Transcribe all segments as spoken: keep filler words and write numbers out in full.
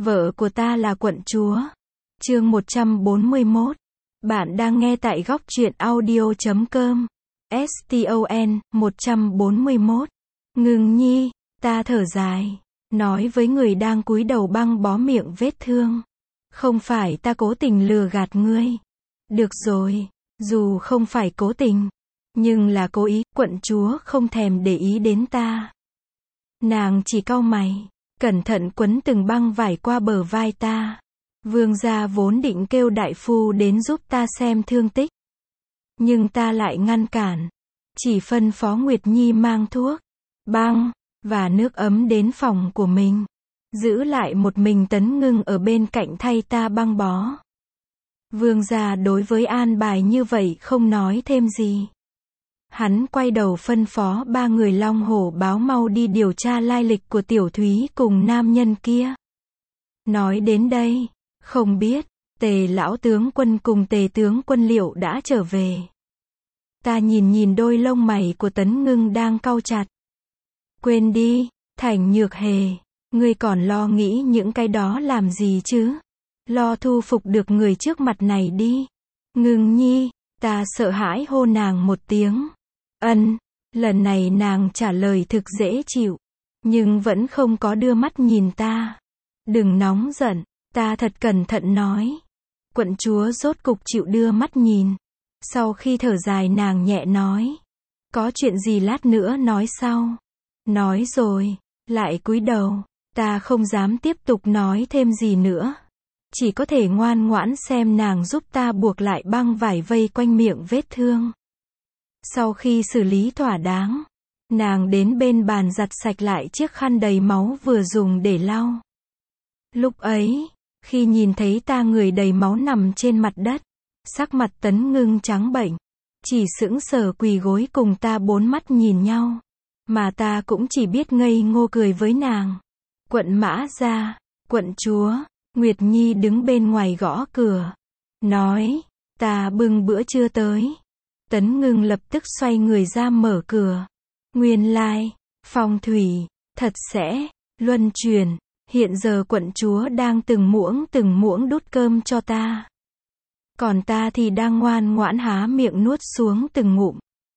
Vợ của ta là quận chúa. Chương một trăm bốn mươi mốt. Bạn đang nghe tại góc truyện audio chấm com. Ston một trăm bốn mươi mốt. Ngừng nhi, ta thở dài, nói với người đang cúi đầu băng bó miệng vết thương. Không phải ta cố tình lừa gạt ngươi. Được rồi, dù không phải cố tình, nhưng là cố ý, quận chúa không thèm để ý đến ta. Nàng chỉ cau mày, cẩn thận quấn từng băng vải qua bờ vai ta. Vương gia vốn định kêu đại phu đến giúp ta xem thương tích, nhưng ta lại ngăn cản, chỉ phân phó Nguyệt Nhi mang thuốc, băng và nước ấm đến phòng của mình, giữ lại một mình Tấn Ngưng ở bên cạnh thay ta băng bó. Vương gia đối với an bài như vậy không nói thêm gì. Hắn quay đầu phân phó ba người Long Hổ báo mau đi điều tra lai lịch của Tiểu Thúy cùng nam nhân kia. Nói đến đây, không biết, Tề lão tướng quân cùng Tề tướng quân liệu đã trở về. Ta nhìn nhìn đôi lông mày của Tấn Ngưng đang cau chặt. Quên đi, Thành Nhược Hề, ngươi còn lo nghĩ những cái đó làm gì chứ? Lo thu phục được người trước mặt này đi. Ngưng nhi, ta sợ hãi hô nàng một tiếng. Ân, lần này nàng trả lời thực dễ chịu, nhưng vẫn không có đưa mắt nhìn ta. Đừng nóng giận, ta thật cẩn thận nói. Quận chúa rốt cục chịu đưa mắt nhìn. Sau khi thở dài nàng nhẹ nói. Có chuyện gì lát nữa nói sau. Nói rồi, lại cúi đầu. Ta không dám tiếp tục nói thêm gì nữa. Chỉ có thể ngoan ngoãn xem nàng giúp ta buộc lại băng vải vây quanh miệng vết thương. Sau khi xử lý thỏa đáng, nàng đến bên bàn giặt sạch lại chiếc khăn đầy máu vừa dùng để lau. Lúc ấy, khi nhìn thấy ta người đầy máu nằm trên mặt đất, sắc mặt Tấn Ngưng trắng bệch, chỉ sững sờ quỳ gối cùng ta bốn mắt nhìn nhau, mà ta cũng chỉ biết ngây ngô cười với nàng. Quận Mã gia, quận chúa, Nguyệt Nhi đứng bên ngoài gõ cửa, nói, ta bưng bữa trưa tới. Tấn Ngưng lập tức xoay người ra mở cửa. Nguyên lai, phong thủy, thật sẽ, luân chuyển, hiện giờ quận chúa đang từng muỗng từng muỗng đút cơm cho ta. Còn ta thì đang ngoan ngoãn há miệng nuốt xuống từng ngụm.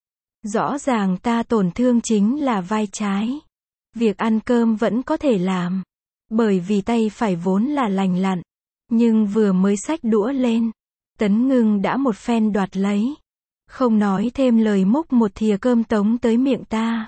Rõ ràng ta tổn thương chính là vai trái. Việc ăn cơm vẫn có thể làm, bởi vì tay phải vốn là lành lặn. Nhưng vừa mới xách đũa lên, Tấn Ngưng đã một phen đoạt lấy. Không nói thêm lời múc một thìa cơm tống tới miệng ta.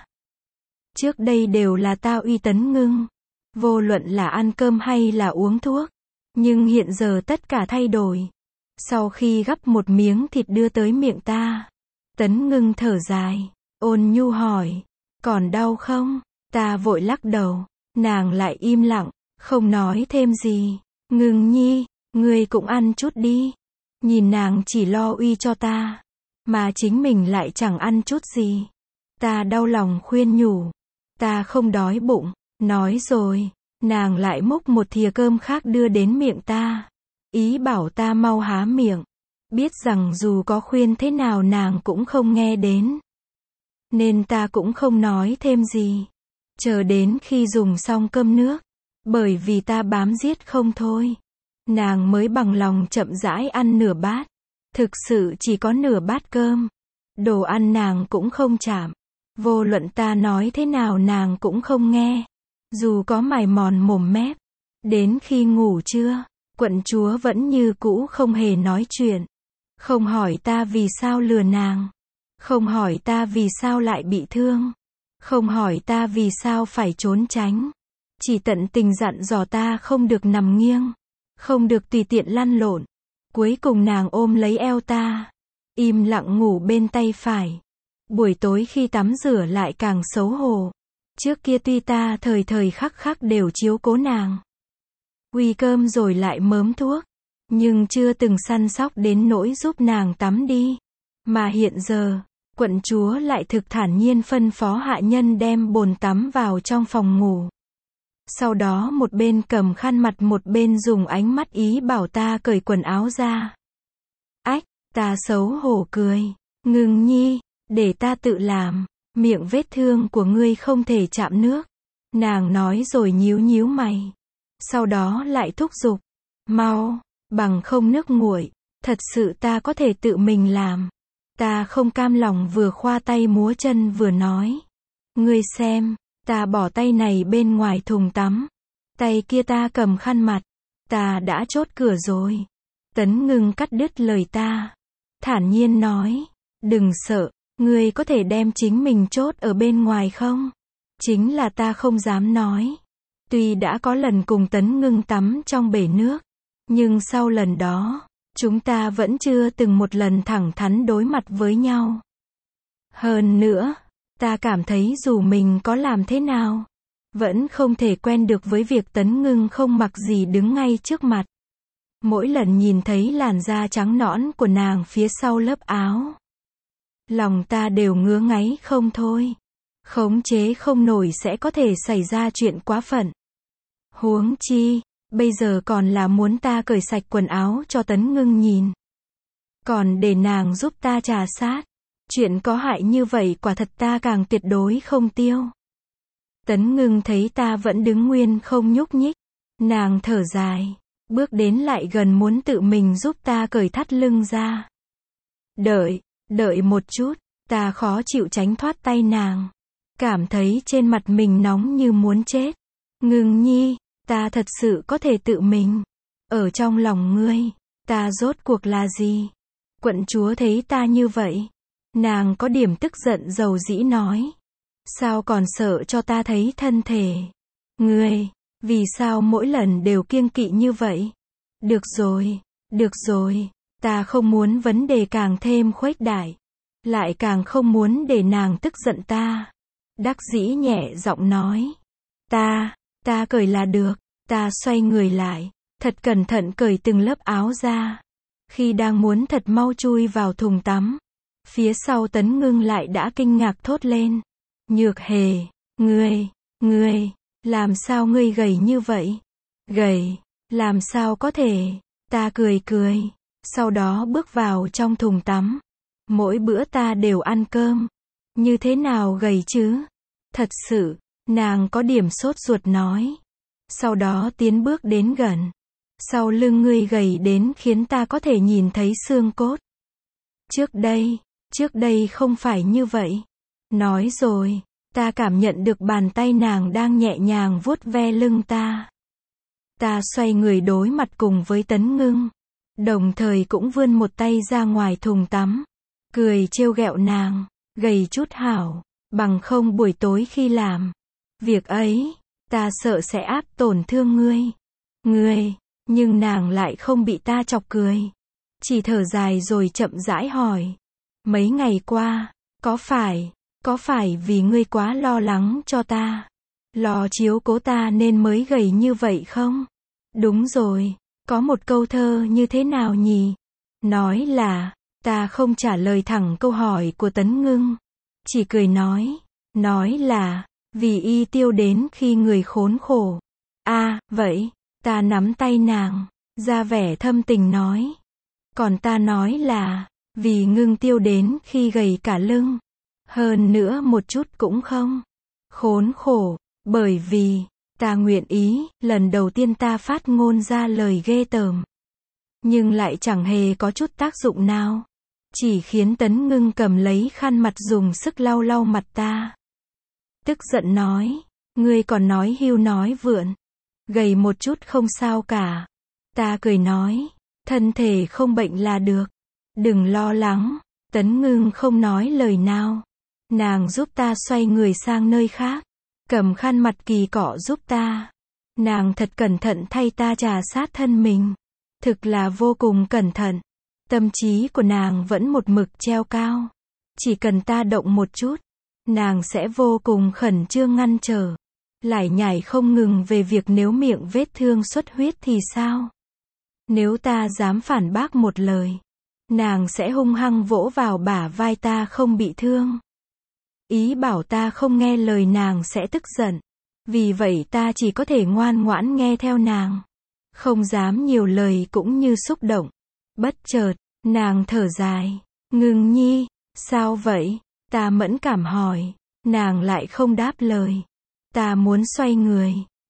Trước đây đều là ta uy Tấn Ngưng, vô luận là ăn cơm hay là uống thuốc. Nhưng hiện giờ tất cả thay đổi. Sau khi gắp một miếng thịt đưa tới miệng ta, Tấn Ngưng thở dài, ôn nhu hỏi, còn đau không? Ta vội lắc đầu, nàng lại im lặng, không nói thêm gì. Ngưng nhi, ngươi cũng ăn chút đi. Nhìn nàng chỉ lo uy cho ta, mà chính mình lại chẳng ăn chút gì. Ta đau lòng khuyên nhủ, ta không đói bụng. Nói rồi, nàng lại múc một thìa cơm khác đưa đến miệng ta, ý bảo ta mau há miệng. Biết rằng dù có khuyên thế nào nàng cũng không nghe đến, nên ta cũng không nói thêm gì. Chờ đến khi dùng xong cơm nước, bởi vì ta bám giết không thôi, nàng mới bằng lòng chậm rãi ăn nửa bát. Thực sự chỉ có nửa bát cơm. Đồ ăn nàng cũng không chạm. Vô luận ta nói thế nào nàng cũng không nghe. Dù có mài mòn mồm mép. Đến khi ngủ trưa, quận chúa vẫn như cũ không hề nói chuyện. Không hỏi ta vì sao lừa nàng. Không hỏi ta vì sao lại bị thương. Không hỏi ta vì sao phải trốn tránh. Chỉ tận tình dặn dò ta không được nằm nghiêng, không được tùy tiện lăn lộn. Cuối cùng nàng ôm lấy eo ta, im lặng ngủ bên tay phải. Buổi tối khi tắm rửa lại càng xấu hổ. Trước kia tuy ta thời thời khắc khắc đều chiếu cố nàng, uy cơm rồi lại mớm thuốc, nhưng chưa từng săn sóc đến nỗi giúp nàng tắm đi. Mà hiện giờ, quận chúa lại thực thản nhiên phân phó hạ nhân đem bồn tắm vào trong phòng ngủ. Sau đó một bên cầm khăn mặt một bên dùng ánh mắt ý bảo ta cởi quần áo ra. Ách, ta xấu hổ cười. Ngưng nhi, để ta tự làm. Miệng vết thương của ngươi không thể chạm nước. Nàng nói rồi nhíu nhíu mày. Sau đó lại thúc giục. Mau, bằng không nước nguội. Thật sự ta có thể tự mình làm. Ta không cam lòng vừa khoa tay múa chân vừa nói. Ngươi xem, ta bỏ tay này bên ngoài thùng tắm. Tay kia ta cầm khăn mặt. Ta đã chốt cửa rồi. Tấn Ngưng cắt đứt lời ta. Thản nhiên nói. Đừng sợ, ngươi có thể đem chính mình chốt ở bên ngoài không? Chính là ta không dám nói. Tuy đã có lần cùng Tấn Ngưng tắm trong bể nước. Nhưng sau lần đó, chúng ta vẫn chưa từng một lần thẳng thắn đối mặt với nhau. Hơn nữa, ta cảm thấy dù mình có làm thế nào, vẫn không thể quen được với việc Tấn Ngưng không mặc gì đứng ngay trước mặt. Mỗi lần nhìn thấy làn da trắng nõn của nàng phía sau lớp áo, lòng ta đều ngứa ngáy không thôi. Khống chế không nổi sẽ có thể xảy ra chuyện quá phận. Huống chi, bây giờ còn là muốn ta cởi sạch quần áo cho Tấn Ngưng nhìn. Còn để nàng giúp ta trà sát. Chuyện có hại như vậy quả thật ta càng tuyệt đối không tiêu. Tấn Ngưng thấy ta vẫn đứng nguyên không nhúc nhích. Nàng thở dài. Bước đến lại gần muốn tự mình giúp ta cởi thắt lưng ra. Đợi, đợi một chút. Ta khó chịu tránh thoát tay nàng. Cảm thấy trên mặt mình nóng như muốn chết. Ngưng nhi, ta thật sự có thể tự mình. Ở trong lòng ngươi, ta rốt cuộc là gì? Quận chúa thấy ta như vậy. Nàng có điểm tức giận dầu dĩ nói. Sao còn sợ cho ta thấy thân thể? Ngươi, vì sao mỗi lần đều kiêng kỵ như vậy? Được rồi, được rồi, ta không muốn vấn đề càng thêm khuếch đại. Lại càng không muốn để nàng tức giận ta. Đắc dĩ nhẹ giọng nói. Ta, ta cởi là được. Ta xoay người lại, thật cẩn thận cởi từng lớp áo ra. Khi đang muốn thật mau chui vào thùng tắm, phía sau Tấn Ngưng lại đã kinh ngạc thốt lên. Nhược Hề, ngươi, ngươi, làm sao ngươi gầy như vậy? Gầy, làm sao có thể? Ta cười cười, sau đó bước vào trong thùng tắm. Mỗi bữa ta đều ăn cơm. Như thế nào gầy chứ? Thật sự, nàng có điểm sốt ruột nói. Sau đó tiến bước đến gần. Sau lưng ngươi gầy đến khiến ta có thể nhìn thấy xương cốt. Trước đây, trước đây không phải như vậy. Nói rồi, ta cảm nhận được bàn tay nàng đang nhẹ nhàng vuốt ve lưng ta. Ta xoay người đối mặt cùng với Tấn Ngưng. Đồng thời cũng vươn một tay ra ngoài thùng tắm. Cười trêu ghẹo nàng. Gầy chút hảo. Bằng không buổi tối khi làm việc ấy, ta sợ sẽ áp tổn thương ngươi. Ngươi, nhưng nàng lại không bị ta chọc cười. Chỉ thở dài rồi chậm rãi hỏi. Mấy ngày qua, có phải, có phải vì ngươi quá lo lắng cho ta? Lo chiếu cố ta nên mới gầy như vậy không? Đúng rồi, có một câu thơ như thế nào nhỉ? Nói là, ta không trả lời thẳng câu hỏi của Tấn Ngưng. Chỉ cười nói, nói là, vì y tiêu đến khi người khốn khổ. À, vậy, ta nắm tay nàng, ra vẻ thâm tình nói. Còn ta nói là, vì Ngưng tiêu đến khi gầy cả lưng. Hơn nữa một chút cũng không khốn khổ, bởi vì, ta nguyện ý, lần đầu tiên ta phát ngôn ra lời ghê tởm. Nhưng lại chẳng hề có chút tác dụng nào. Chỉ khiến Tấn Ngưng cầm lấy khăn mặt dùng sức lau lau mặt ta. Tức giận nói, ngươi còn nói hưu nói vượn. Gầy một chút không sao cả. Ta cười nói, thân thể không bệnh là được. Đừng lo lắng. Tấn Ngưng không nói lời nào. Nàng giúp ta xoay người sang nơi khác. Cầm khăn mặt kỳ cọ giúp ta. Nàng thật cẩn thận thay ta trà sát thân mình. Thực là vô cùng cẩn thận. Tâm trí của nàng vẫn một mực treo cao. Chỉ cần ta động một chút, nàng sẽ vô cùng khẩn trương ngăn trở. Lải nhải không ngừng về việc nếu miệng vết thương xuất huyết thì sao? Nếu ta dám phản bác một lời, nàng sẽ hung hăng vỗ vào bả vai ta không bị thương. Ý bảo ta không nghe lời nàng sẽ tức giận. Vì vậy ta chỉ có thể ngoan ngoãn nghe theo nàng. Không dám nhiều lời cũng như xúc động. Bất chợt, nàng thở dài. Ngưng nhi, sao vậy? Ta mẫn cảm hỏi. Nàng lại không đáp lời. Ta muốn xoay người.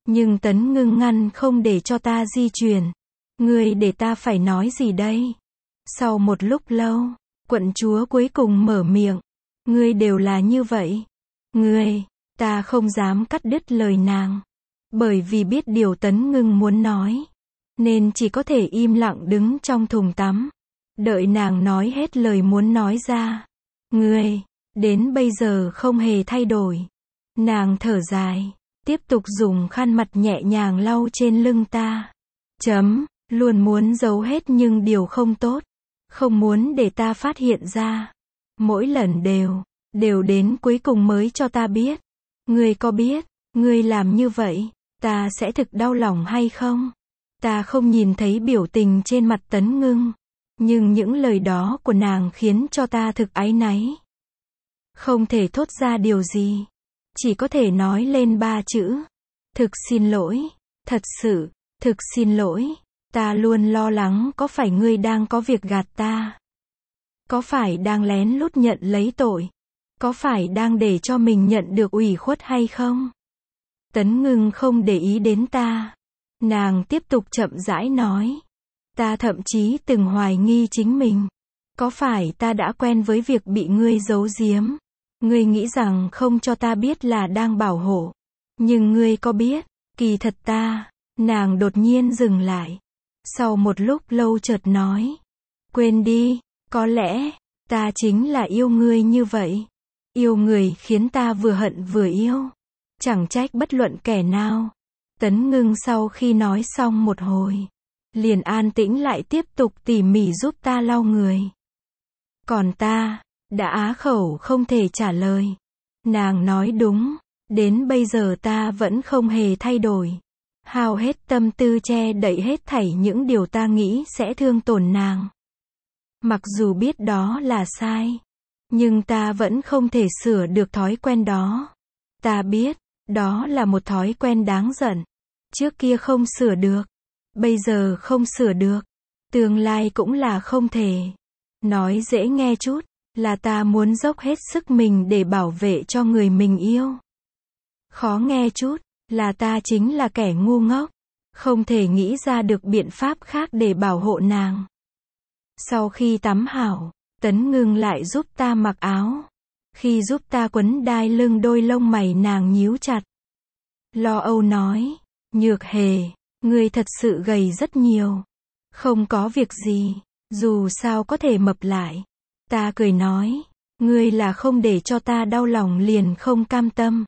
Nhưng Tấn Ngưng ngăn không để cho ta di chuyển. Ngươi để ta phải nói gì đây? Sau một lúc lâu, quận chúa cuối cùng mở miệng. Ngươi đều là như vậy. Ngươi, ta không dám cắt đứt lời nàng. Bởi vì biết điều Tấn Ngưng muốn nói. Nên chỉ có thể im lặng đứng trong thùng tắm. Đợi nàng nói hết lời muốn nói ra. Ngươi, đến bây giờ không hề thay đổi. Nàng thở dài, tiếp tục dùng khăn mặt nhẹ nhàng lau trên lưng ta. Chấm, luôn muốn giấu hết nhưng điều không tốt. Không muốn để ta phát hiện ra. Mỗi lần đều, đều đến cuối cùng mới cho ta biết. Ngươi có biết, ngươi làm như vậy, ta sẽ thực đau lòng hay không? Ta không nhìn thấy biểu tình trên mặt Tấn Ngưng. Nhưng những lời đó của nàng khiến cho ta thực áy náy. Không thể thốt ra điều gì. Chỉ có thể nói lên ba chữ. Thực xin lỗi. Thật sự, thực xin lỗi. Ta luôn lo lắng có phải ngươi đang có việc gạt ta. Có phải đang lén lút nhận lấy tội. Có phải đang để cho mình nhận được ủy khuất hay không? Tấn Ngưng không để ý đến ta. Nàng tiếp tục chậm rãi nói. Ta thậm chí từng hoài nghi chính mình. Có phải ta đã quen với việc bị ngươi giấu giếm? Ngươi nghĩ rằng không cho ta biết là đang bảo hộ. Nhưng ngươi có biết, kỳ thật ta, nàng đột nhiên dừng lại. Sau một lúc lâu chợt nói. Quên đi, có lẽ, ta chính là yêu ngươi như vậy. Yêu người khiến ta vừa hận vừa yêu. Chẳng trách bất luận kẻ nào. Tấn Ngưng sau khi nói xong một hồi. Liền an tĩnh lại tiếp tục tỉ mỉ giúp ta lau người. Còn ta, đã á khẩu không thể trả lời. Nàng nói đúng, đến bây giờ ta vẫn không hề thay đổi. Hao hết tâm tư che đậy hết thảy những điều ta nghĩ sẽ thương tổn nàng. Mặc dù biết đó là sai, nhưng ta vẫn không thể sửa được thói quen đó. Ta biết, đó là một thói quen đáng giận. Trước kia không sửa được. Bây giờ không sửa được. Tương lai cũng là không thể. Nói dễ nghe chút, là ta muốn dốc hết sức mình để bảo vệ cho người mình yêu. Khó nghe chút, là ta chính là kẻ ngu ngốc. Không thể nghĩ ra được biện pháp khác để bảo hộ nàng. Sau khi tắm hảo, Tấn Ngưng lại giúp ta mặc áo. Khi giúp ta quấn đai lưng đôi lông mày nàng nhíu chặt. Lo âu nói, Nhược Hề, ngươi thật sự gầy rất nhiều. Không có việc gì, dù sao có thể mập lại. Ta cười nói, ngươi là không để cho ta đau lòng liền không cam tâm.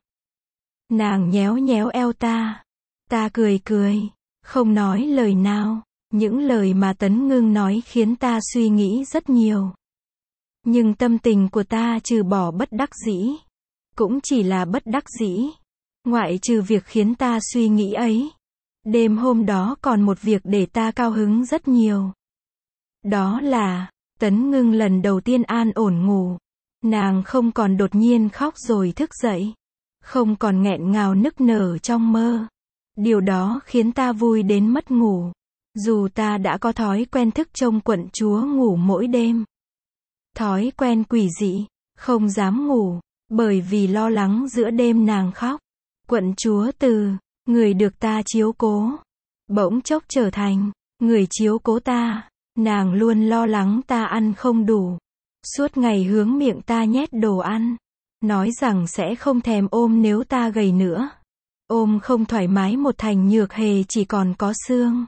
Nàng nhéo nhéo eo ta. Ta cười cười, không nói lời nào. Những lời mà Tấn Ngưng nói khiến ta suy nghĩ rất nhiều. Nhưng tâm tình của ta trừ bỏ bất đắc dĩ, cũng chỉ là bất đắc dĩ. Ngoại trừ việc khiến ta suy nghĩ ấy. Đêm hôm đó còn một việc để ta cao hứng rất nhiều. Đó là, Tấn Ngưng lần đầu tiên an ổn ngủ. Nàng không còn đột nhiên khóc rồi thức dậy. Không còn nghẹn ngào nức nở trong mơ. Điều đó khiến ta vui đến mất ngủ. Dù ta đã có thói quen thức trông quận chúa ngủ mỗi đêm. Thói quen quỷ dị, không dám ngủ, bởi vì lo lắng giữa đêm nàng khóc. Quận chúa từ, người được ta chiếu cố, bỗng chốc trở thành, người chiếu cố ta. Nàng luôn lo lắng ta ăn không đủ. Suốt ngày hướng miệng ta nhét đồ ăn. Nói rằng sẽ không thèm ôm nếu ta gầy nữa. Ôm không thoải mái một thành Nhược Hề chỉ còn có xương.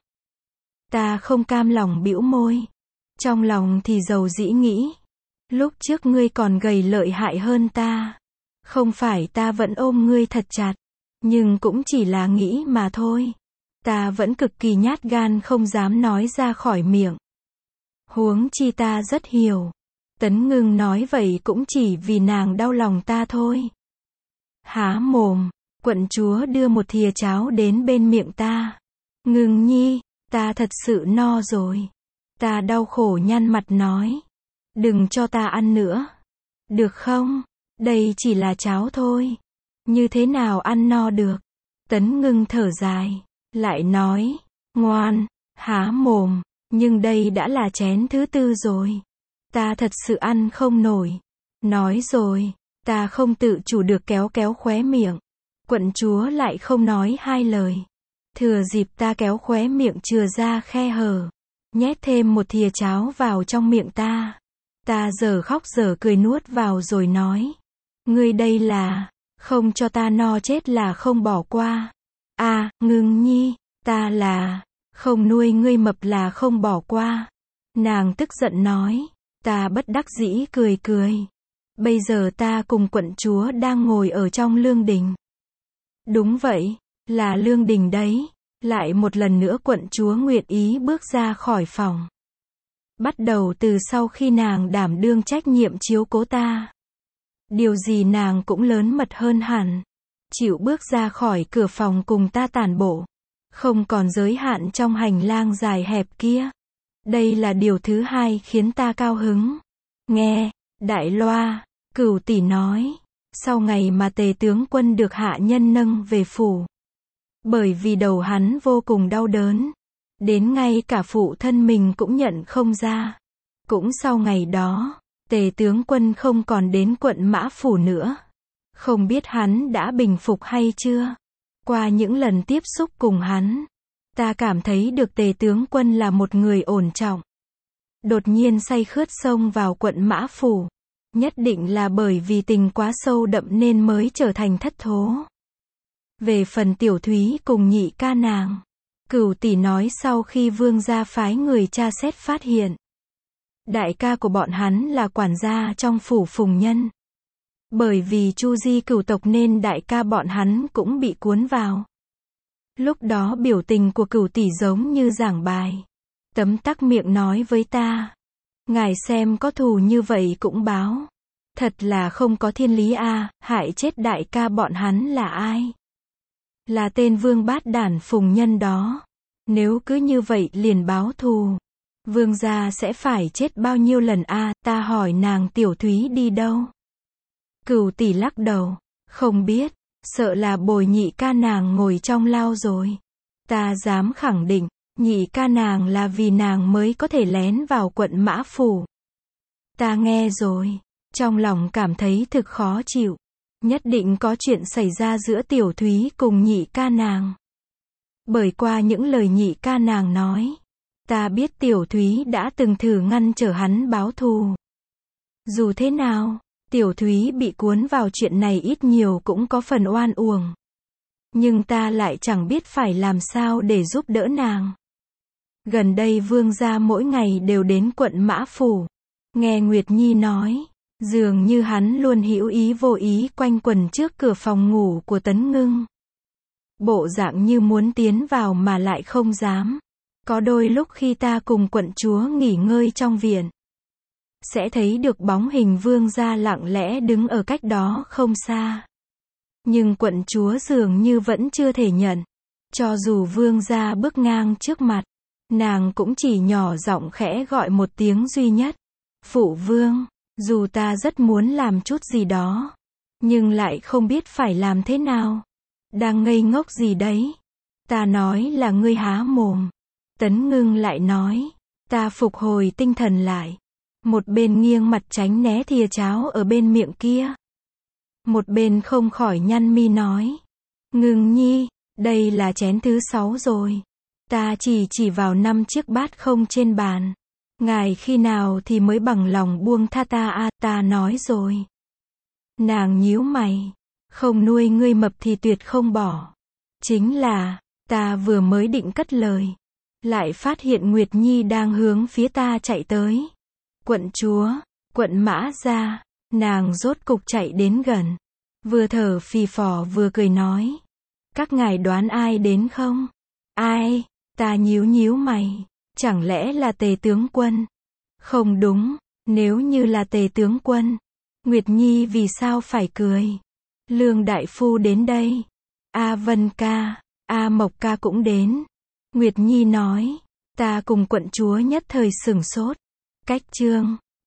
Ta không cam lòng bĩu môi. Trong lòng thì dầu dĩ nghĩ. Lúc trước ngươi còn gầy lợi hại hơn ta. Không phải ta vẫn ôm ngươi thật chặt. Nhưng cũng chỉ là nghĩ mà thôi. Ta vẫn cực kỳ nhát gan không dám nói ra khỏi miệng. Huống chi ta rất hiểu. Tấn Ngưng nói vậy cũng chỉ vì nàng đau lòng ta thôi. Há mồm, quận chúa đưa một thìa cháo đến bên miệng ta. Ngưng nhi, ta thật sự no rồi. Ta đau khổ nhăn mặt nói. Đừng cho ta ăn nữa. Được không? Đây chỉ là cháo thôi. Như thế nào ăn no được? Tấn Ngưng thở dài. Lại nói. Ngoan, há mồm. Nhưng đây đã là chén thứ tư rồi. Ta thật sự ăn không nổi. Nói rồi. Ta không tự chủ được kéo kéo khóe miệng. Quận chúa lại không nói hai lời. Thừa dịp ta kéo khóe miệng chừa ra khe hở, nhét thêm một thìa cháo vào trong miệng ta. Ta giờ khóc giờ cười nuốt vào rồi nói. Ngươi đây là, không cho ta no chết là không bỏ qua. À, Ngưng Nhi, ta là, không nuôi ngươi mập là không bỏ qua. Nàng tức giận nói. Ta bất đắc dĩ cười cười. Bây giờ ta cùng quận chúa đang ngồi ở trong lương đình. Đúng vậy, là lương đình đấy. Lại một lần nữa quận chúa nguyện ý bước ra khỏi phòng. Bắt đầu từ sau khi nàng đảm đương trách nhiệm chiếu cố ta. Điều gì nàng cũng lớn mật hơn hẳn. Chịu bước ra khỏi cửa phòng cùng ta tản bộ. Không còn giới hạn trong hành lang dài hẹp kia. Đây là điều thứ hai khiến ta cao hứng. Nghe, đại loa, Cửu tỷ nói. Sau ngày mà Tề tướng quân được hạ nhân nâng về phủ. Bởi vì đầu hắn vô cùng đau đớn. Đến ngay cả phụ thân mình cũng nhận không ra. Cũng sau ngày đó, Tề tướng quân không còn đến quận Mã Phủ nữa. Không biết hắn đã bình phục hay chưa. Qua những lần tiếp xúc cùng hắn, ta cảm thấy được Tề tướng quân là một người ổn trọng. Đột nhiên say khướt xông vào quận Mã Phủ. Nhất định là bởi vì tình quá sâu đậm nên mới trở thành thất thố. Về phần Tiểu Thúy cùng nhị ca nàng, Cửu tỷ nói sau khi vương gia phái người tra xét phát hiện. Đại ca của bọn hắn là quản gia trong phủ Phùng Nhân. Bởi vì chu di cửu tộc nên đại ca bọn hắn cũng bị cuốn vào. Lúc đó biểu tình của Cửu tỷ giống như giảng bài. Tấm tắc miệng nói với ta. Ngài xem có thù như vậy cũng báo. Thật là không có thiên lý a, à, hại chết đại ca bọn hắn là ai? Là tên vương bát đản Phùng Nhân đó. Nếu cứ như vậy liền báo thù. Vương gia sẽ phải chết bao nhiêu lần a, à, ta hỏi nàng Tiểu Thúy đi đâu? Cửu tỷ lắc đầu. Không biết, sợ là bồi nhị ca nàng ngồi trong lao rồi. Ta dám khẳng định, nhị ca nàng là vì nàng mới có thể lén vào quận Mã Phủ. Ta nghe rồi, trong lòng cảm thấy thực khó chịu. Nhất định có chuyện xảy ra giữa Tiểu Thúy cùng nhị ca nàng. Bởi qua những lời nhị ca nàng nói, ta biết Tiểu Thúy đã từng thử ngăn trở hắn báo thù. Dù thế nào, Tiểu Thúy bị cuốn vào chuyện này ít nhiều cũng có phần oan uổng. Nhưng ta lại chẳng biết phải làm sao để giúp đỡ nàng. Gần đây vương gia mỗi ngày đều đến quận Mã Phủ. Nghe Nguyệt Nhi nói, dường như hắn luôn hữu ý vô ý quanh quẩn trước cửa phòng ngủ của Tấn Ngưng. Bộ dạng như muốn tiến vào mà lại không dám. Có đôi lúc khi ta cùng quận chúa nghỉ ngơi trong viện, sẽ thấy được bóng hình vương gia lặng lẽ đứng ở cách đó không xa. Nhưng quận chúa dường như vẫn chưa thể nhận. Cho dù vương gia bước ngang trước mặt, nàng cũng chỉ nhỏ giọng khẽ gọi một tiếng duy nhất. Phụ vương, dù ta rất muốn làm chút gì đó, nhưng lại không biết phải làm thế nào. Đang ngây ngốc gì đấy? Ta nói là ngươi há mồm. Tấn Ngưng lại nói. Ta phục hồi tinh thần lại. Một bên nghiêng mặt tránh né thìa cháo ở bên miệng kia. Một bên không khỏi nhăn mi nói. Ngưng Nhi, đây là chén thứ sáu rồi. Ta chỉ chỉ vào năm chiếc bát không trên bàn. Ngài khi nào thì mới bằng lòng buông tha ta a, à, ta nói rồi. Nàng nhíu mày. Không nuôi ngươi mập thì tuyệt không bỏ. Chính là, ta vừa mới định cất lời. Lại phát hiện Nguyệt Nhi đang hướng phía ta chạy tới. Quận chúa, quận Mã gia, nàng rốt cục chạy đến gần. Vừa thở phì phò vừa cười nói. Các ngài đoán ai đến không? Ai? Ta nhíu nhíu mày. Chẳng lẽ là Tề tướng quân? Không đúng, nếu như là Tề tướng quân, Nguyệt Nhi vì sao phải cười? Lương đại phu đến đây. A Vân ca, A Mộc ca cũng đến. Nguyệt Nhi nói. Ta cùng quận chúa nhất thời sửng sốt. Cách chương